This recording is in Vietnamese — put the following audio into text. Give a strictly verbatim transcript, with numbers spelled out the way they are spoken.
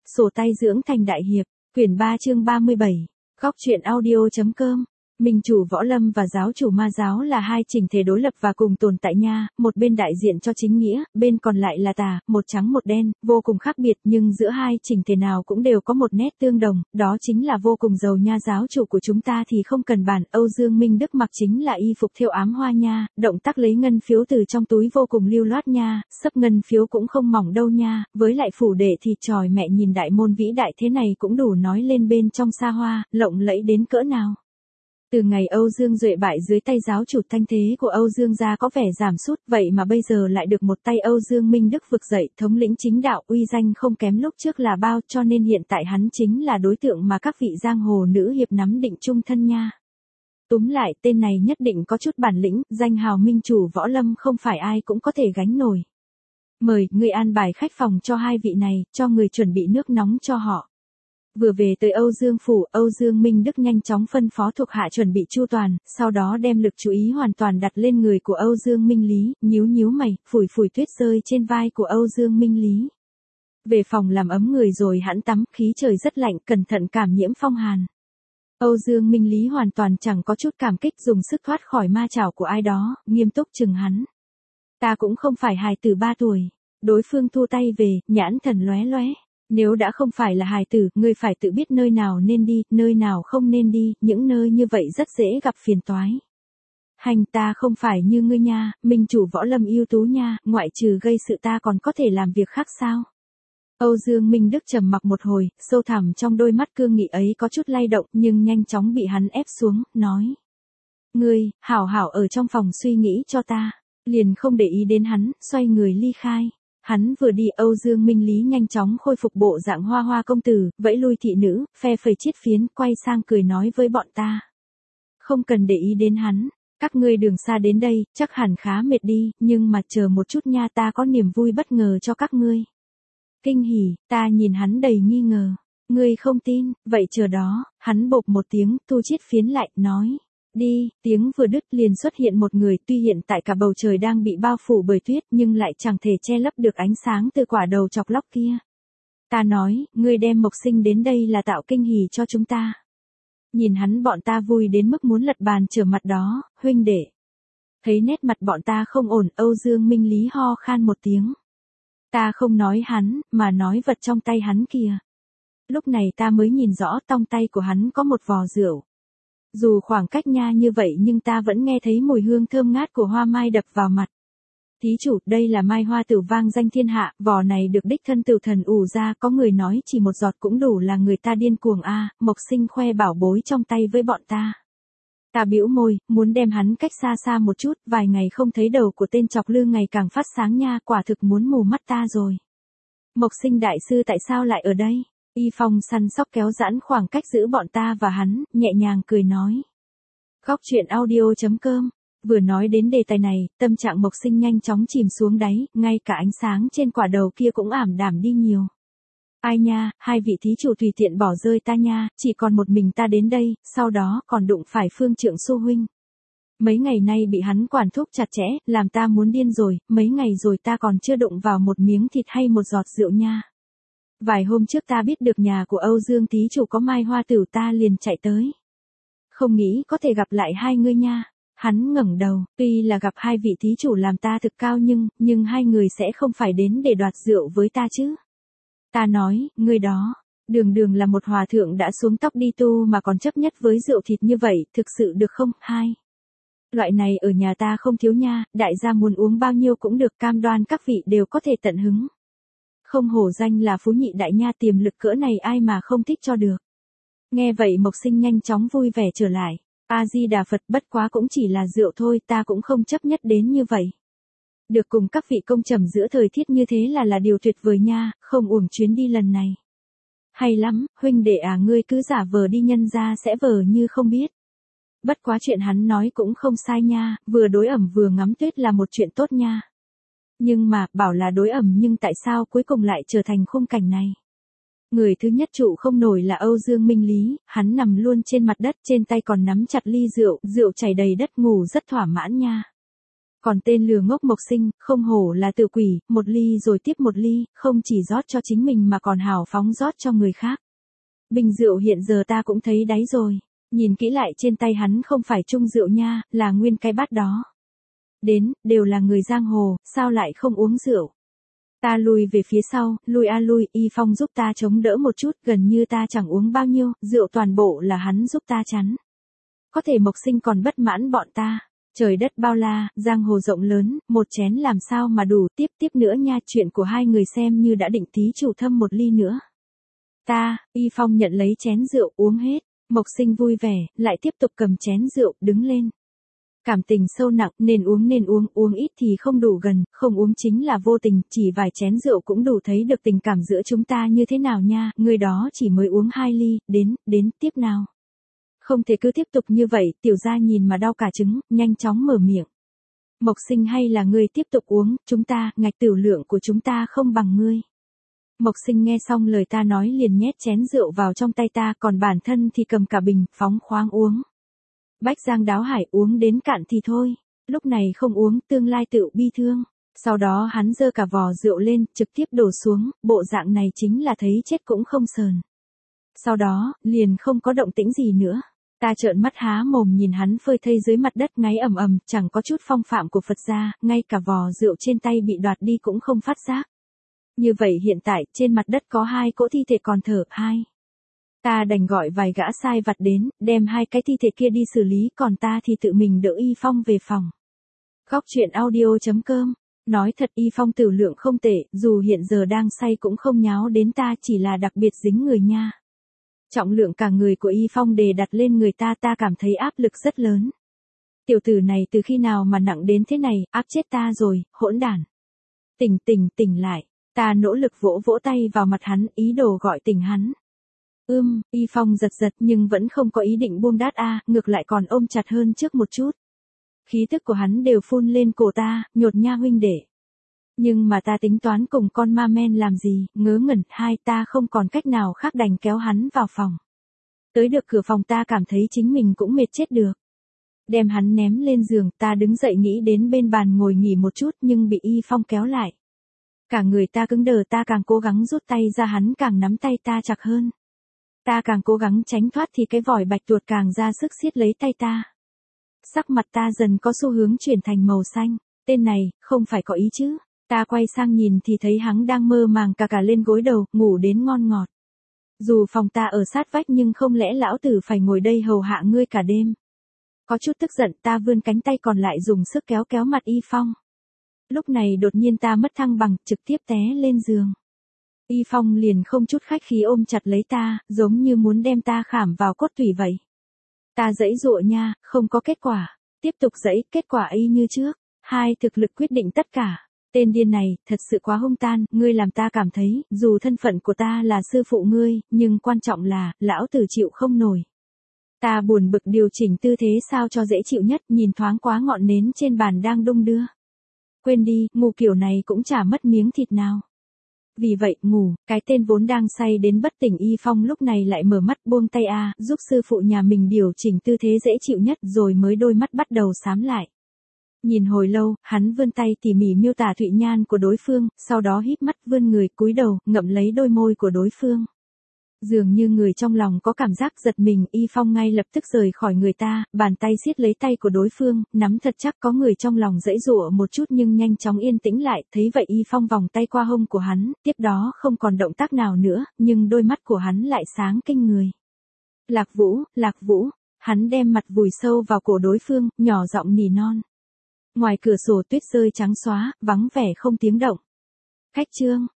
Sổ tay dưỡng thành đại hiệp, quyển ba chương ba mươi bảy, góc truyện audio.com. Minh chủ võ lâm và giáo chủ ma giáo là hai chỉnh thể đối lập và cùng tồn tại nha, một bên đại diện cho chính nghĩa, bên còn lại là tà, một trắng một đen, vô cùng khác biệt nhưng giữa hai chỉnh thể nào cũng đều có một nét tương đồng, đó chính là vô cùng giàu nha. Giáo chủ của chúng ta thì không cần bàn, Âu Dương Minh Đức mặc chính là y phục thêu ám hoa nha, động tác lấy ngân phiếu từ trong túi vô cùng lưu loát nha, xấp ngân phiếu cũng không mỏng đâu nha, với lại phủ đệ thì tròi mẹ nhìn đại môn vĩ đại thế này cũng đủ nói lên bên trong xa hoa, lộng lẫy đến cỡ nào. Từ ngày Âu Dương Duệ bại dưới tay giáo chủ, thanh thế của Âu Dương gia có vẻ giảm sút, vậy mà bây giờ lại được một tay Âu Dương Minh Đức vực dậy, thống lĩnh chính đạo, uy danh không kém lúc trước là bao, cho nên hiện tại hắn chính là đối tượng mà các vị giang hồ nữ hiệp nắm định chung thân nha. Túm lại, tên này nhất định có chút bản lĩnh, danh hào minh chủ võ lâm không phải ai cũng có thể gánh nổi. Mời, người an bài khách phòng cho hai vị này, cho người chuẩn bị nước nóng cho họ. Vừa về tới Âu Dương phủ, Âu Dương Minh Đức nhanh chóng phân phó thuộc hạ chuẩn bị chu toàn, sau đó đem lực chú ý hoàn toàn đặt lên người của Âu Dương Minh Lý, nhíu nhíu mày, phủi phủi tuyết rơi trên vai của Âu Dương Minh Lý. Về phòng làm ấm người rồi hãn tắm, khí trời rất lạnh, cẩn thận cảm nhiễm phong hàn. Âu Dương Minh Lý hoàn toàn chẳng có chút cảm kích, dùng sức thoát khỏi ma chảo của ai đó, nghiêm túc chừng hắn. Ta cũng không phải hài tử ba tuổi. Đối phương thu tay về, nhãn thần lóe lóe. Nếu đã không phải là hài tử, ngươi phải tự biết nơi nào nên đi, nơi nào không nên đi, những nơi như vậy rất dễ gặp phiền toái. Hành, ta không phải như ngươi nha, minh chủ võ lâm ưu tú nha, ngoại trừ gây sự ta còn có thể làm việc khác sao? Âu Dương Minh Đức trầm mặc một hồi, sâu thẳm trong đôi mắt cương nghị ấy có chút lay động nhưng nhanh chóng bị hắn ép xuống, nói. Ngươi, hảo hảo ở trong phòng suy nghĩ cho ta, liền không để ý đến hắn, xoay người ly khai. Hắn vừa đi, Âu Dương Minh Lý nhanh chóng khôi phục bộ dạng hoa hoa công tử, vẫy lui thị nữ, phe phẩy chiết phiến, quay sang cười nói với bọn ta. Không cần để ý đến hắn, các ngươi đường xa đến đây, chắc hẳn khá mệt đi, nhưng mà chờ một chút nha, ta có niềm vui bất ngờ cho các ngươi. Kinh hỉ, ta nhìn hắn đầy nghi ngờ. Ngươi không tin, vậy chờ đó, hắn bộp một tiếng, thu chiết phiến lại, nói. Đi, tiếng vừa đứt liền xuất hiện một người, tuy hiện tại cả bầu trời đang bị bao phủ bởi tuyết nhưng lại chẳng thể che lấp được ánh sáng từ quả đầu chọc lóc kia. Ta nói, ngươi đem Mộc Sinh đến đây là tạo kinh hỉ cho chúng ta. Nhìn hắn bọn ta vui đến mức muốn lật bàn trở mặt đó, huynh đệ. Thấy nét mặt bọn ta không ổn, Âu Dương Minh Lý ho khan một tiếng. Ta không nói hắn, mà nói vật trong tay hắn kìa. Lúc này ta mới nhìn rõ trong tay của hắn có một vò rượu. Dù khoảng cách nha như vậy nhưng ta vẫn nghe thấy mùi hương thơm ngát của hoa mai đập vào mặt. Thí chủ, đây là mai hoa tửu vang danh thiên hạ, vò này được đích thân tửu thần ủ ra, có người nói chỉ một giọt cũng đủ là người ta điên cuồng a. À, Mộc Sinh khoe bảo bối trong tay với bọn ta. Ta bĩu môi, muốn đem hắn cách xa xa một chút, vài ngày không thấy đầu của tên chọc lư ngày càng phát sáng nha, quả thực muốn mù mắt ta rồi. Mộc Sinh đại sư tại sao lại ở đây? Y Phong săn sóc kéo giãn khoảng cách giữa bọn ta và hắn, nhẹ nhàng cười nói. Góc truyện audio.com. Vừa nói đến đề tài này, tâm trạng Mộc Sinh nhanh chóng chìm xuống đáy, ngay cả ánh sáng trên quả đầu kia cũng ảm đạm đi nhiều. Ai nha, hai vị thí chủ tùy tiện bỏ rơi ta nha, chỉ còn một mình ta đến đây, sau đó còn đụng phải Phương Trượng Xu huynh. Mấy ngày nay bị hắn quản thúc chặt chẽ, làm ta muốn điên rồi, mấy ngày rồi ta còn chưa đụng vào một miếng thịt hay một giọt rượu nha. Vài hôm trước ta biết được nhà của Âu Dương thí chủ có mai hoa tửu ta liền chạy tới. Không nghĩ có thể gặp lại hai ngươi nha. Hắn ngẩng đầu, tuy là gặp hai vị thí chủ làm ta thực cao nhưng, nhưng hai người sẽ không phải đến để đoạt rượu với ta chứ. Ta nói, ngươi đó, đường đường là một hòa thượng đã xuống tóc đi tu mà còn chấp nhất với rượu thịt như vậy, thực sự được không? Hai. Loại này ở nhà ta không thiếu nha, đại gia muốn uống bao nhiêu cũng được, cam đoan các vị đều có thể tận hứng. Không hổ danh là phú nhị đại nha, tiềm lực cỡ này ai mà không thích cho được. Nghe vậy Mộc Sinh nhanh chóng vui vẻ trở lại. A-di-đà Phật, bất quá cũng chỉ là rượu thôi, ta cũng không chấp nhất đến như vậy. Được cùng các vị công trầm giữa thời tiết như thế là là điều tuyệt vời nha, không uổng chuyến đi lần này. Hay lắm, huynh đệ à, ngươi cứ giả vờ đi, nhân ra sẽ vờ như không biết. Bất quá chuyện hắn nói cũng không sai nha, vừa đối ẩm vừa ngắm tuyết là một chuyện tốt nha. Nhưng mà, bảo là đối ẩm nhưng tại sao cuối cùng lại trở thành khung cảnh này? Người thứ nhất trụ không nổi là Âu Dương Minh Lý, hắn nằm luôn trên mặt đất, trên tay còn nắm chặt ly rượu, rượu chảy đầy đất, ngủ rất thỏa mãn nha. Còn tên lừa ngốc Mộc Sinh, không hổ là tự quỷ, một ly rồi tiếp một ly, không chỉ rót cho chính mình mà còn hào phóng rót cho người khác. Bình rượu hiện giờ ta cũng thấy đáy rồi. Nhìn kỹ lại trên tay hắn không phải chung rượu nha, là nguyên cái bát đó. Đến, đều là người giang hồ, sao lại không uống rượu? Ta lùi về phía sau, lùi a lùi, Y Phong giúp ta chống đỡ một chút, gần như ta chẳng uống bao nhiêu, rượu toàn bộ là hắn giúp ta chắn. Có thể Mộc Sinh còn bất mãn bọn ta. Trời đất bao la, giang hồ rộng lớn, một chén làm sao mà đủ, tiếp tiếp nữa nha, chuyện của hai người xem như đã định tí chủ thâm một ly nữa. Ta, Y Phong nhận lấy chén rượu, uống hết. Mộc Sinh vui vẻ, lại tiếp tục cầm chén rượu, đứng lên. Cảm tình sâu nặng, nên uống nên uống, uống ít thì không đủ gần, không uống chính là vô tình, chỉ vài chén rượu cũng đủ thấy được tình cảm giữa chúng ta như thế nào nha, người đó chỉ mới uống hai ly, đến, đến, tiếp nào. Không thể cứ tiếp tục như vậy, tiểu gia nhìn mà đau cả trứng, nhanh chóng mở miệng. Mộc Sinh hay là ngươi tiếp tục uống, chúng ta, ngạch tiểu lượng của chúng ta không bằng ngươi. Mộc Sinh nghe xong lời ta nói liền nhét chén rượu vào trong tay ta, còn bản thân thì cầm cả bình, phóng khoáng uống. Bách Giang Đáo Hải uống đến cạn thì thôi, lúc này không uống, tương lai tự bi thương. Sau đó hắn giơ cả vò rượu lên, trực tiếp đổ xuống, bộ dạng này chính là thấy chết cũng không sờn. Sau đó, liền không có động tĩnh gì nữa. Ta trợn mắt há mồm nhìn hắn phơi thây dưới mặt đất ngáy ầm ầm, chẳng có chút phong phạm của Phật gia, ngay cả vò rượu trên tay bị đoạt đi cũng không phát giác. Như vậy hiện tại, trên mặt đất có hai cỗ thi thể còn thở, hai. Ta đành gọi vài gã sai vặt đến, đem hai cái thi thể kia đi xử lý, còn ta thì tự mình đỡ Y Phong về phòng. Góc truyện audio chấm com. Nói thật Y Phong tử lượng không tệ, dù hiện giờ đang say cũng không nháo đến ta, chỉ là đặc biệt dính người nha. Trọng lượng cả người của Y Phong đề đặt lên người ta, ta cảm thấy áp lực rất lớn. Tiểu tử này từ khi nào mà nặng đến thế này, áp chết ta rồi, hỗn đản. Tỉnh tỉnh tỉnh lại, ta nỗ lực vỗ vỗ tay vào mặt hắn, ý đồ gọi tỉnh hắn. Ưm, Y Phong giật giật nhưng vẫn không có ý định buông đát a, ngược lại còn ôm chặt hơn trước một chút. Khí tức của hắn đều phun lên cổ ta, nhột nha huynh đệ. Nhưng mà ta tính toán cùng con ma men làm gì, ngớ ngẩn, hai ta không còn cách nào khác đành kéo hắn vào phòng. Tới được cửa phòng ta cảm thấy chính mình cũng mệt chết được. Đem hắn ném lên giường, ta đứng dậy nghĩ đến bên bàn ngồi nghỉ một chút nhưng bị Y Phong kéo lại. Cả người ta cứng đờ, ta càng cố gắng rút tay ra hắn càng nắm tay ta chặt hơn. Ta càng cố gắng tránh thoát thì cái vòi bạch tuột càng ra sức siết lấy tay ta. Sắc mặt ta dần có xu hướng chuyển thành màu xanh, tên này, không phải có ý chứ. Ta quay sang nhìn thì thấy hắn đang mơ màng cà cà lên gối đầu, ngủ đến ngon ngọt. Dù phòng ta ở sát vách nhưng không lẽ lão tử phải ngồi đây hầu hạ ngươi cả đêm. Có chút tức giận ta vươn cánh tay còn lại dùng sức kéo kéo mặt Y Phong. Lúc này đột nhiên ta mất thăng bằng, trực tiếp té lên giường. Y Phong liền không chút khách khí ôm chặt lấy ta, giống như muốn đem ta khảm vào cốt tủy vậy. Ta giãy giụa nha, không có kết quả. Tiếp tục giãy, kết quả y như trước. Hai, thực lực quyết định tất cả. Tên điên này, thật sự quá hung tan, ngươi làm ta cảm thấy, dù thân phận của ta là sư phụ ngươi, nhưng quan trọng là, lão tử chịu không nổi. Ta buồn bực điều chỉnh tư thế sao cho dễ chịu nhất, nhìn thoáng quá ngọn nến trên bàn đang đung đưa. Quên đi, ngủ kiểu này cũng chả mất miếng thịt nào. Vì vậy, ngủ, cái tên vốn đang say đến bất tỉnh Y Phong lúc này lại mở mắt buông tay a, giúp sư phụ nhà mình điều chỉnh tư thế dễ chịu nhất rồi mới đôi mắt bắt đầu xám lại. Nhìn hồi lâu, hắn vươn tay tỉ mỉ miêu tả thụy nhan của đối phương, sau đó híp mắt vươn người cúi đầu, ngậm lấy đôi môi của đối phương. Dường như người trong lòng có cảm giác giật mình, Y Phong ngay lập tức rời khỏi người ta, bàn tay siết lấy tay của đối phương, nắm thật chắc, có người trong lòng giãy giụa một chút nhưng nhanh chóng yên tĩnh lại, thấy vậy Y Phong vòng tay qua hông của hắn, tiếp đó không còn động tác nào nữa, nhưng đôi mắt của hắn lại sáng kinh người. Lạc Vũ, Lạc Vũ, hắn đem mặt vùi sâu vào cổ đối phương, nhỏ giọng nỉ non. Ngoài cửa sổ tuyết rơi trắng xóa, vắng vẻ không tiếng động. Khách trương,